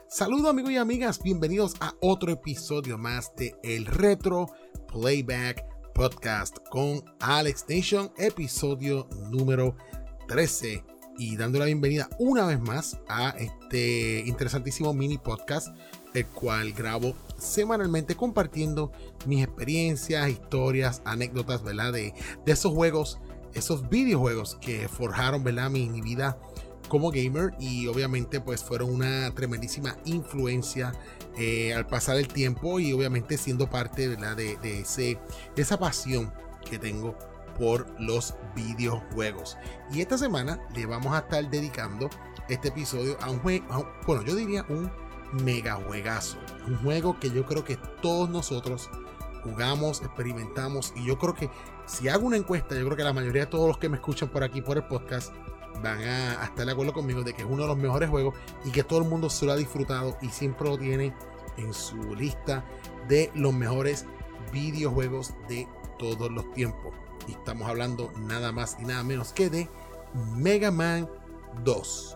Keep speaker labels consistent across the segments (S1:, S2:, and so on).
S1: Saludos amigos y amigas, bienvenidos a otro episodio más de El Retro Playback Podcast con Alex Nation, episodio número 13. Y dando la bienvenida una vez más a este interesantísimo mini podcast, el cual grabo semanalmente compartiendo mis experiencias, historias, anécdotas, ¿verdad? De esos juegos, esos videojuegos que forjaron, ¿verdad? Mi vida como gamer, y obviamente pues fueron una tremendísima influencia al pasar el tiempo, y obviamente siendo parte, ¿verdad? de esa pasión que tengo por los videojuegos. Y esta semana le vamos a estar dedicando este episodio a un juego, bueno, yo diría un mega juegazo, un juego que yo creo que todos nosotros jugamos, experimentamos, y yo creo que si hago una encuesta, yo creo que la mayoría de todos los que me escuchan por aquí por el podcast van a estar de acuerdo conmigo de que es uno de los mejores juegos y que todo el mundo se lo ha disfrutado y siempre lo tiene en su lista de los mejores videojuegos de todos los tiempos. Y estamos hablando nada más y nada menos que de Mega Man 2.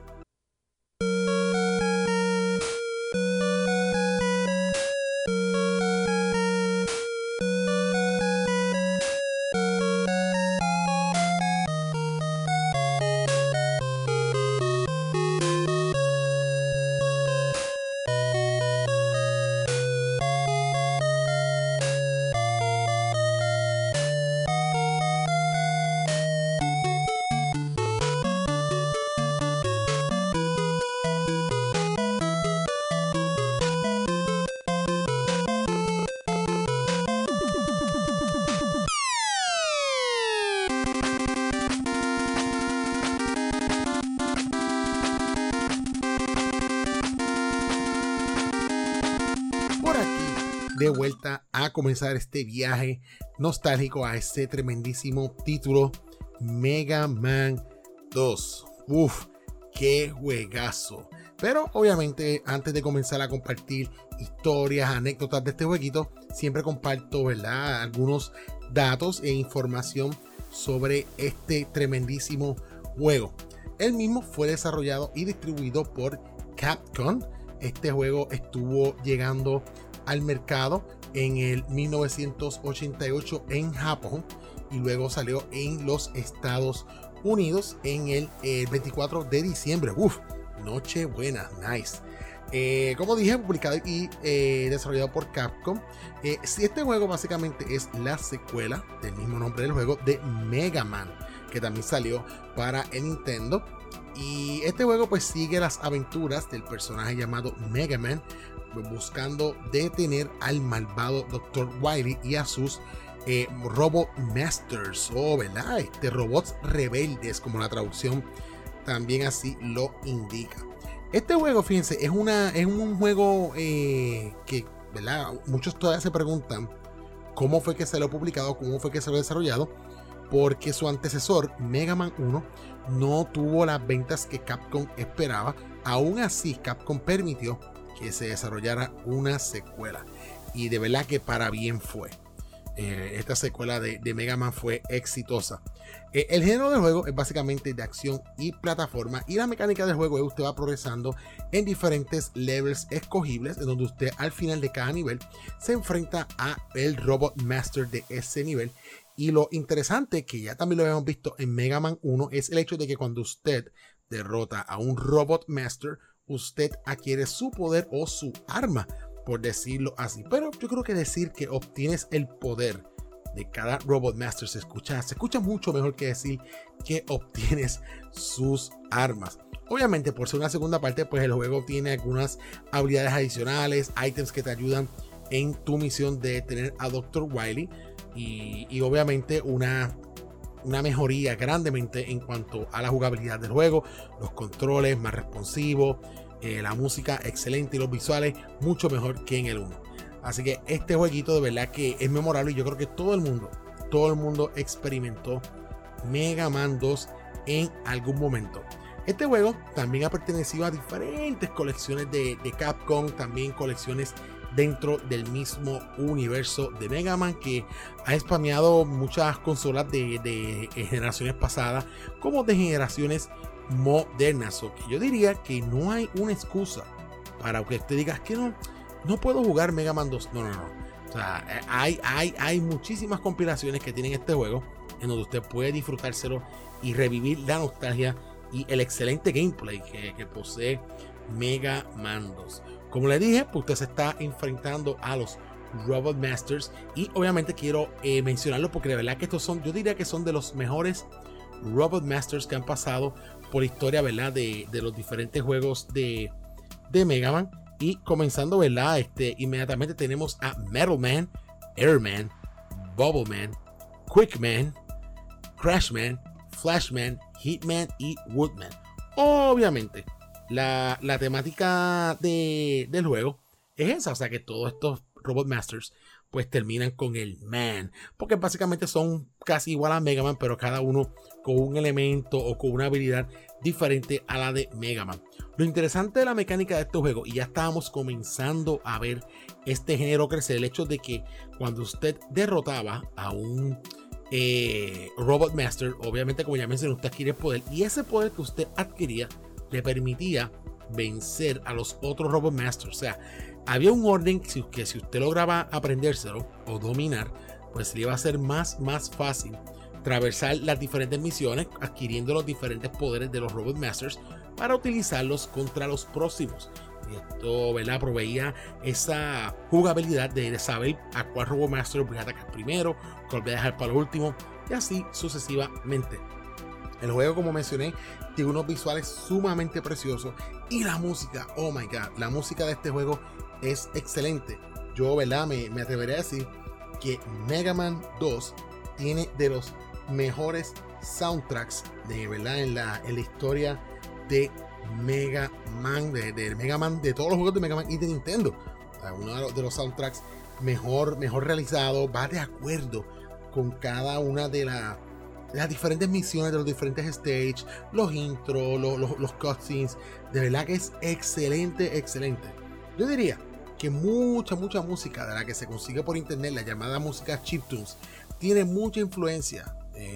S1: De vuelta a comenzar este viaje nostálgico a este tremendísimo título, Mega Man 2. Uf, qué juegazo. Pero obviamente antes de comenzar a compartir historias, anécdotas de este jueguito, siempre comparto, ¿verdad?, algunos datos e información sobre este tremendísimo juego. El mismo fue desarrollado y distribuido por Capcom. Este juego estuvo llegando al mercado en el 1988 en Japón, y luego salió en los Estados Unidos en el 24 de diciembre. Uf, Nochebuena, nice. Como dije, publicado y desarrollado por Capcom. Este juego básicamente es la secuela del mismo nombre del juego de Mega Man, que también salió para el Nintendo. Y este juego pues sigue las aventuras del personaje llamado Mega Man, buscando detener al malvado Dr. Wily y a sus Robot Masters, ¿verdad? Robots rebeldes, como la traducción también así lo indica. Este juego, fíjense, es un juego que, ¿verdad?, muchos todavía se preguntan cómo fue que se lo ha publicado, cómo fue que se lo ha desarrollado, porque su antecesor, Mega Man 1, no tuvo las ventas que Capcom esperaba. Aún así, Capcom permitió que se desarrollara una secuela, y de verdad que para bien fue. Esta secuela de Mega Man fue exitosa. El género del juego es básicamente de acción y plataforma, y la mecánica del juego es usted va progresando en diferentes levels escogibles, en donde usted al final de cada nivel se enfrenta a el Robot Master de ese nivel. Y lo interesante, que ya también lo habíamos visto en Mega Man 1, es el hecho de que cuando usted derrota a un Robot Master, usted adquiere su poder o su arma, por decirlo así. Pero yo creo que decir que obtienes el poder de cada Robot Master se escucha mucho mejor que decir que obtienes sus armas. Obviamente, por ser una segunda parte, pues el juego tiene algunas habilidades adicionales, ítems que te ayudan en tu misión de detener a Dr. Wily, y obviamente una mejoría grandemente en cuanto a la jugabilidad del juego, los controles más responsivos, la música excelente y los visuales mucho mejor que en el 1. Así que este jueguito de verdad que es memorable, y yo creo que todo el mundo experimentó Mega Man 2 en algún momento. Este juego también ha pertenecido a diferentes colecciones de Capcom, también colecciones dentro del mismo universo de Mega Man, que ha spameado muchas consolas de generaciones pasadas como de generaciones modernas. O que yo diría que no hay una excusa para que usted diga que no puedo jugar Mega Man 2. No. O sea, hay muchísimas compilaciones que tienen este juego en donde usted puede disfrutárselo y revivir la nostalgia y el excelente gameplay que posee Mega Man 2. Como le dije, pues usted se está enfrentando a los Robot Masters y obviamente quiero mencionarlo porque de verdad que estos son, yo diría que son de los mejores Robot Masters que han pasado por la historia, ¿verdad? De los diferentes juegos de Mega Man. Y comenzando, ¿verdad? Inmediatamente tenemos a Metal Man, Airman, Bubble Man, Quick Man, Crash Man, Flash Man, Hitman y Woodman. Obviamente, la temática del juego es esa, o sea que todos estos Robot Masters pues terminan con el Man, porque básicamente son casi igual a Mega Man, pero cada uno con un elemento o con una habilidad diferente a la de Mega Man. Lo interesante de la mecánica de este juego, y ya estábamos comenzando a ver este género crecer, el hecho de que cuando usted derrotaba a un Robot Master, obviamente como ya mencioné, usted adquiere poder, y ese poder que usted adquiría le permitía vencer a los otros Robot Masters. O sea, había un orden que si usted lograba aprendérselo o dominar, pues le iba a ser más fácil atravesar las diferentes misiones, adquiriendo los diferentes poderes de los Robot Masters para utilizarlos contra los próximos. Y esto, ¿verdad?, proveía esa jugabilidad de saber a cuál Robot Master voy a atacar primero, cuál voy a dejar para lo último, y así sucesivamente. El juego, como mencioné, tiene unos visuales sumamente preciosos y la música, oh my god, la música de este juego es excelente. Yo, ¿verdad?, me atrevería a decir que Mega Man 2 tiene de los mejores soundtracks ¿verdad?, en la historia de Mega Man, de Mega Man, de todos los juegos de Mega Man y de Nintendo. Uno de los soundtracks mejor realizado, va de acuerdo con cada una de las diferentes misiones de los diferentes stages, los intros, los cutscenes. De verdad que es excelente. Yo diría que mucha música de la que se consigue por internet, la llamada música chiptunes, tiene mucha influencia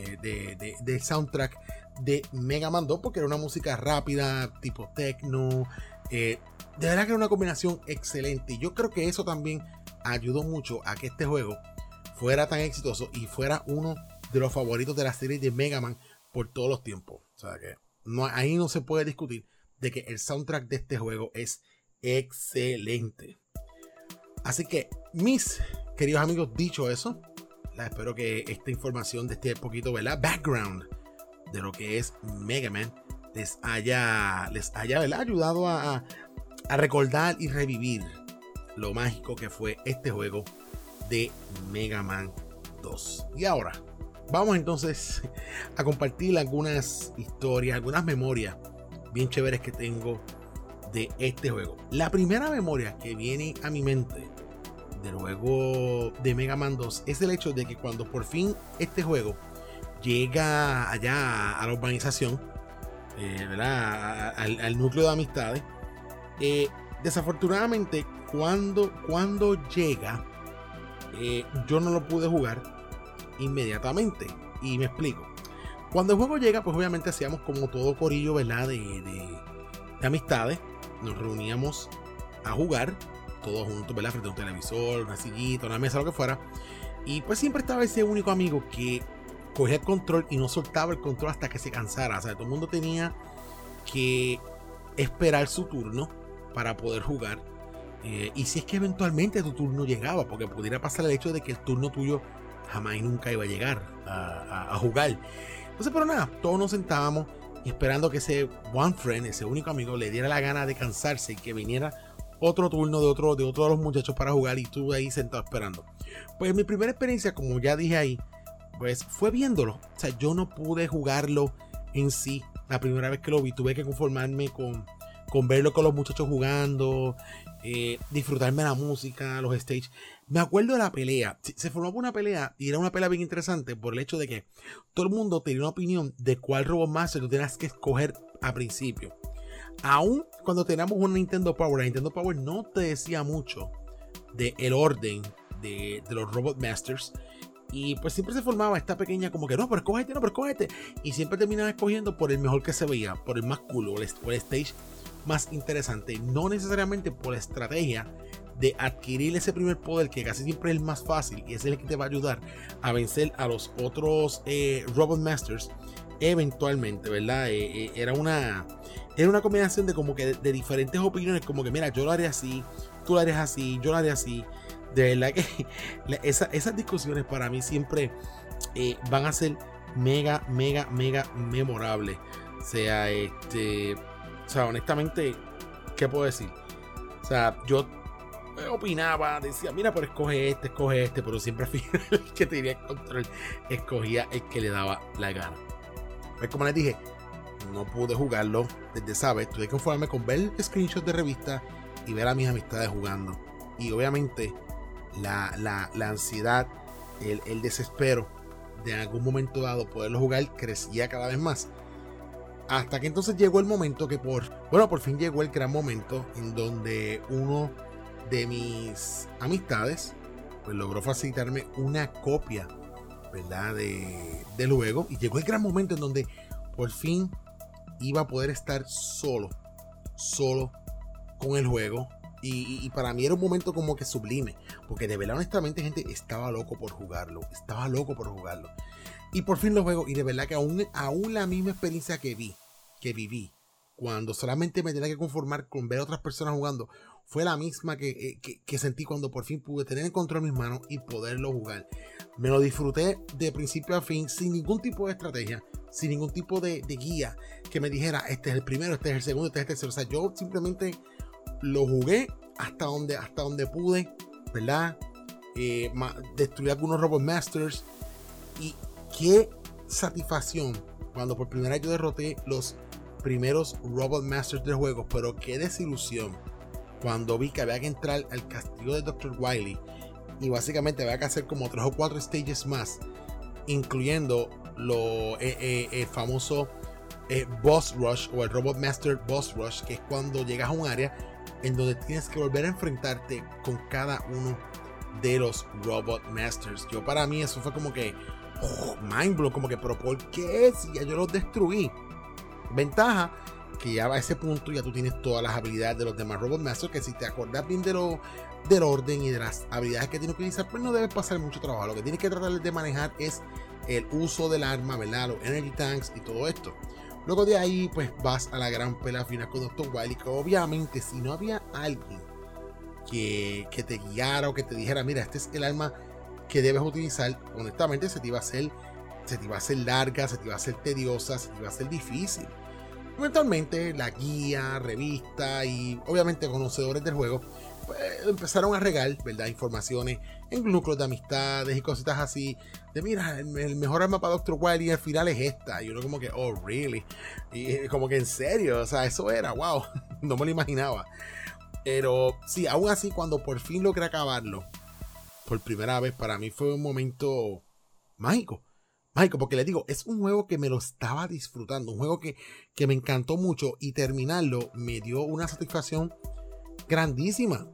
S1: de soundtrack de Mega Man 2, porque era una música rápida, tipo techno. De verdad que era una combinación excelente, y yo creo que eso también ayudó mucho a que este juego fuera tan exitoso y fuera uno de los favoritos de la serie de Mega Man por todos los tiempos. O sea que ahí no se puede discutir de que el soundtrack de este juego es excelente. Así que, mis queridos amigos, dicho eso, espero que esta información de este poquito, ¿verdad?, background de lo que es Mega Man les haya ¿verdad?, ayudado a recordar y revivir lo mágico que fue este juego de Mega Man 2. Y ahora vamos entonces a compartir algunas historias, algunas memorias bien chéveres que tengo de este juego. La primera memoria que viene a mi mente del juego de Mega Man 2 es el hecho de que cuando por fin este juego llega allá a la urbanización, ¿verdad?, al núcleo de amistades, desafortunadamente cuando llega, yo no lo pude jugar inmediatamente, y me explico. Cuando el juego llega, pues obviamente hacíamos como todo corillo, ¿verdad?, de amistades, nos reuníamos a jugar todos juntos, ¿verdad?, frente a un televisor, una sillita, una mesa, lo que fuera, y pues siempre estaba ese único amigo que cogía el control y no soltaba el control hasta que se cansara. O sea, todo el mundo tenía que esperar su turno para poder jugar, y si es que eventualmente tu turno llegaba, porque pudiera pasar el hecho de que el turno tuyo jamás y nunca iba a llegar a jugar. Entonces, pero nada, todos nos sentábamos esperando que ese one friend, ese único amigo, le diera la gana de cansarse y que viniera otro turno de otro de los muchachos para jugar, y tú ahí sentado esperando. Pues mi primera experiencia, como ya dije ahí, pues fue viéndolo. O sea, yo no pude jugarlo en sí. La primera vez que lo vi, tuve que conformarme con verlo con los muchachos jugando, disfrutarme la música, los stages. Me acuerdo de la pelea. Se formó una pelea, y era una pelea bien interesante por el hecho de que todo el mundo tenía una opinión de cuál Robot Master tú tenías que escoger a principio. Aún cuando teníamos una Nintendo Power, la Nintendo Power no te decía mucho del orden de los Robot Masters. Y pues siempre se formaba esta pequeña como que no, pero escógete. Y siempre terminaba escogiendo por el mejor que se veía, por el más cool, o el stage más interesante, no necesariamente por la estrategia de adquirir ese primer poder, que casi siempre es el más fácil y es el que te va a ayudar a vencer a los otros Robot Masters eventualmente, ¿verdad? Era una combinación de como que de diferentes opiniones, como que mira, yo lo haré así, tú lo harías así, yo lo haré así. De verdad que esas discusiones para mí siempre van a ser mega memorables. O sea, honestamente, ¿qué puedo decir? O sea, yo opinaba, decía, mira, pero escoge este, pero siempre al final el que tenía el control escogía el que le daba la gana. Pues como les dije, no pude jugarlo desde esa vez, tuve que conformarme con ver screenshots de revista y ver a mis amistades jugando. Y obviamente la ansiedad, el desespero de en algún momento dado poderlo jugar crecía cada vez más. Hasta que entonces llegó el momento que por fin llegó el gran momento en donde uno de mis amistades pues logró facilitarme una copia, ¿verdad? Del juego, y llegó el gran momento en donde por fin iba a poder estar solo con el juego, y para mí era un momento como que sublime, porque de verdad, honestamente, gente, estaba loco por jugarlo, y por fin lo juego. Y de verdad que aún la misma experiencia que viví cuando solamente me tenía que conformar con ver a otras personas jugando fue la misma que sentí cuando por fin pude tener el control en mis manos y poderlo jugar. Me lo disfruté de principio a fin, sin ningún tipo de estrategia, sin ningún tipo de guía que me dijera, este es el primero, este es el segundo, este es el tercero. O sea, yo simplemente lo jugué hasta donde pude, ¿verdad? Destruí algunos Robot Masters, y qué satisfacción cuando por primera vez yo derroté los primeros Robot Masters del juego, pero qué desilusión cuando vi que había que entrar al castillo de Dr. Wily y básicamente había que hacer como 3 o 4 stages más, incluyendo el famoso Boss Rush, o el Robot Master Boss Rush, que es cuando llegas a un área en donde tienes que volver a enfrentarte con cada uno de los Robot Masters. Para mí eso fue como que mind blow, como que, pero ¿por qué? Si ya yo los destruí. Ventaja que ya a ese punto ya tú tienes todas las habilidades de los demás Robot Masters, que si te acuerdas bien del orden y de las habilidades que tienes que utilizar, pues no debes pasar mucho trabajo. Lo que tienes que tratar de manejar es el uso del arma, ¿verdad? Los Energy Tanks y todo esto. Luego de ahí pues vas a la gran pelea final con Dr. Wily, que obviamente si no había alguien que te guiara o que te dijera, mira, este es el arma que debes utilizar, honestamente se te iba a hacer larga, se te iba a hacer tediosa, se te iba a hacer difícil. Eventualmente la guía, revista y obviamente conocedores del juego pues, empezaron a regar, ¿verdad? Informaciones en núcleos de amistades y cositas así, de mira, el mejor arma para Dr. Wily al final es esta, y uno como que, oh really, y como que en serio, o sea, eso era, wow, no me lo imaginaba. Pero sí, aún así, cuando por fin logré acabarlo por primera vez, para mí fue un momento mágico, porque les digo, es un juego que me lo estaba disfrutando, un juego que me encantó mucho, y terminarlo me dio una satisfacción grandísima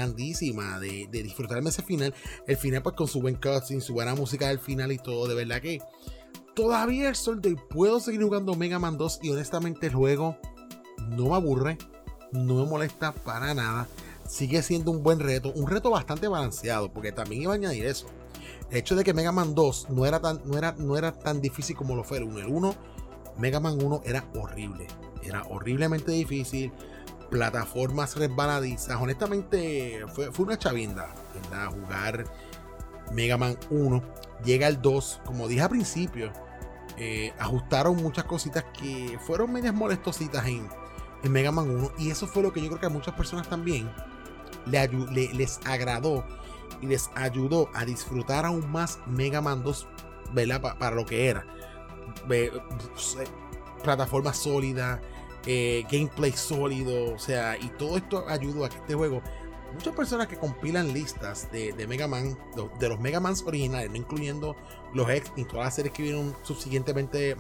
S1: de disfrutarme ese final. El final pues con su buen cutscene, su buena música del final y todo. De verdad que todavía el sol de hoy puedo seguir jugando Mega Man 2 y honestamente el juego no me aburre, no me molesta para nada. Sigue siendo un buen reto, un reto bastante balanceado, porque también iba a añadir eso, el hecho de que Mega Man 2 no era tan difícil como lo fue el 1. El 1, Mega Man 1 era horriblemente difícil, plataformas resbaladizas. Honestamente fue una chavinda, ¿verdad? Jugar Mega Man 1. Llega el 2, como dije al principio, ajustaron muchas cositas que fueron medias molestositas en Mega Man 1, y eso fue lo que yo creo que a muchas personas también les agradó y les ayudó a disfrutar aún más Mega Man 2, ¿verdad? Para lo que era, plataforma sólida, gameplay sólido, o sea, y todo esto ayudó a que este juego, muchas personas que compilan listas de Mega Man, de los Mega Mans originales, no incluyendo los X y todas las series que vieron subsiguientemente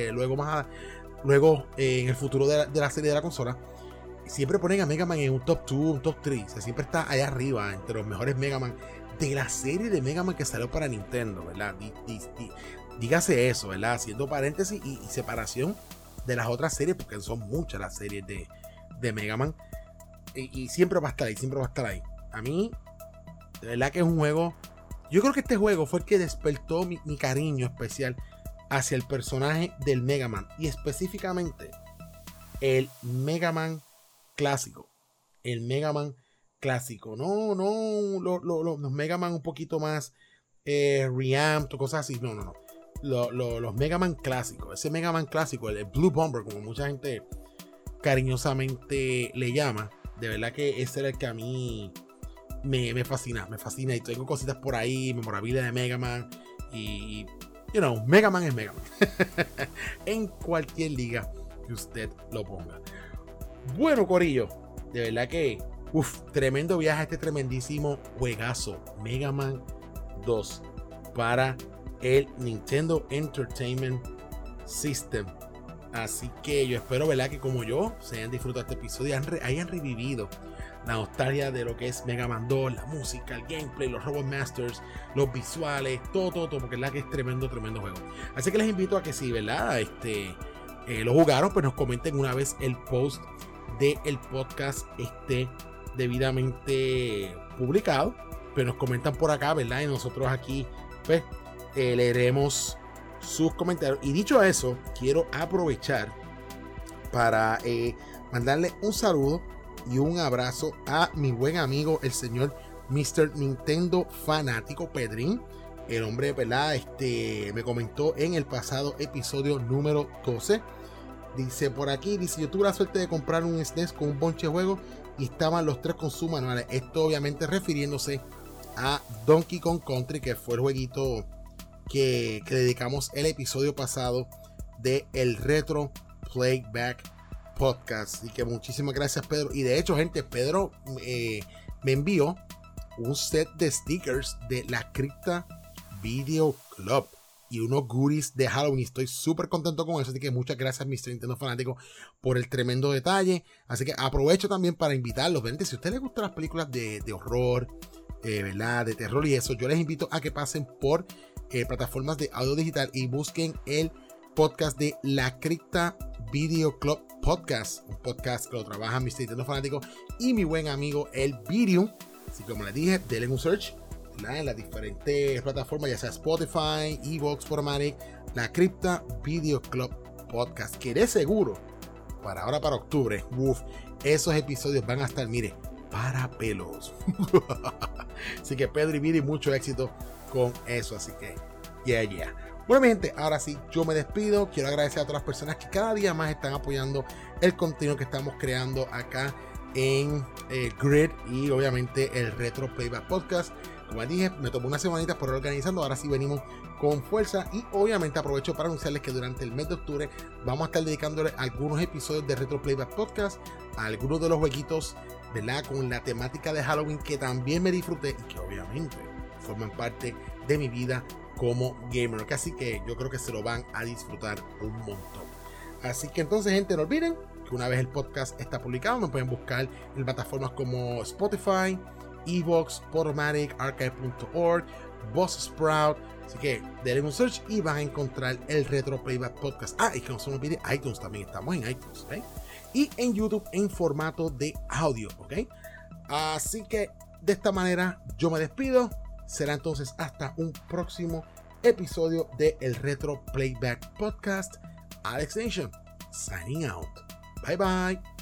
S1: luego en el futuro de la serie de la consola, siempre ponen a Mega Man en un top 2, un top 3, o sea, siempre está allá arriba entre los mejores Mega Man de la serie de Mega Man que salió para Nintendo, ¿verdad? Dígase eso, ¿verdad? Haciendo paréntesis y separación de las otras series, porque son muchas las series de Mega Man. Y siempre va a estar ahí, siempre va a estar ahí. A mí, de verdad que es un juego. Yo creo que este juego fue el que despertó mi cariño especial hacia el personaje del Mega Man. Y específicamente el Mega Man clásico. El Mega Man clásico. No, los Mega Man un poquito más reamped o cosas así. No. Los Mega Man clásicos. Ese Mega Man clásico, el Blue Bomber, como mucha gente cariñosamente le llama. De verdad que ese era el que a mí me fascina. Y tengo cositas por ahí, memorabilia de Mega Man. Y, Mega Man es Mega Man. En cualquier liga que usted lo ponga. Bueno, corillo, de verdad que tremendo viaje a este tremendísimo juegazo Mega Man 2 para el Nintendo Entertainment System. Así que yo espero, ¿verdad?, que como yo se hayan disfrutado este episodio y hayan revivido la nostalgia de lo que es Mega Man 2, la música, el gameplay, los Robot Masters, los visuales, todo, porque es verdad que es tremendo juego. Así que les invito a que si, ¿verdad?, lo jugaron, pues nos comenten una vez el post del podcast esté debidamente publicado, pues nos comentan por acá, ¿verdad? Y nosotros aquí, pues, leeremos sus comentarios. Y dicho eso, quiero aprovechar para mandarle un saludo y un abrazo a mi buen amigo, el señor Mr. Nintendo Fanático Pedrín. El hombre, ¿verdad?, me comentó en el pasado episodio número 12. Dice por aquí, yo tuve la suerte de comprar un SNES con un bonche de juegos y estaban los 3 con su manuales. Esto obviamente refiriéndose a Donkey Kong Country, que fue el jueguito que dedicamos el episodio pasado de el Retro Playback Podcast. Y que muchísimas gracias, Pedro. Y de hecho, gente, Pedro me envió un set de stickers de la Cripta Video Club y unos goodies de Halloween. Estoy súper contento con eso, así que muchas gracias, Mr. Nintendo Fanático, por el tremendo detalle. Así que aprovecho también para invitarlos, ¿verdad? Si a ustedes les gustan las películas de horror, ¿verdad?, de terror y eso, yo les invito a que pasen por plataformas de audio digital y busquen el podcast de La Cripta Video Club Podcast, un podcast que lo trabaja Mr. Nintendo Fanático y mi buen amigo el Video. Así que, como les dije, denle un search en las diferentes plataformas, ya sea Spotify, Evox, Podomatic, La Cripta Video Club Podcast, que de seguro para octubre, esos episodios van a estar, mire, para pelos. Así que Pedro y Viri, mucho éxito con eso, así que yeah. Bueno, mi gente, ahora sí, yo me despido. Quiero agradecer a todas las personas que cada día más están apoyando el contenido que estamos creando acá en Grid y obviamente el Retro Playback Podcast. Como dije, me tomó unas semanitas por organizando. Ahora sí venimos con fuerza y obviamente aprovecho para anunciarles que durante el mes de octubre vamos a estar dedicándole algunos episodios de Retro Playback Podcast a algunos de los jueguitos, ¿verdad?, con la temática de Halloween que también me disfruté y que obviamente forman parte de mi vida como gamer. Así que yo creo que se lo van a disfrutar un montón. Así que entonces, gente, no olviden que una vez el podcast está publicado, me pueden buscar en plataformas como Spotify, Evox, Podomatic, Archive.org, Buzzsprout. Así que denle un search y van a encontrar el Retro Playback Podcast. Y que no se me olvide, iTunes también, estamos en iTunes, ¿ok? Y en YouTube en formato de audio, ¿ok? Así que de esta manera yo me despido. Será entonces hasta un próximo episodio de el Retro Playback Podcast. Alex Nation, signing out. Bye bye.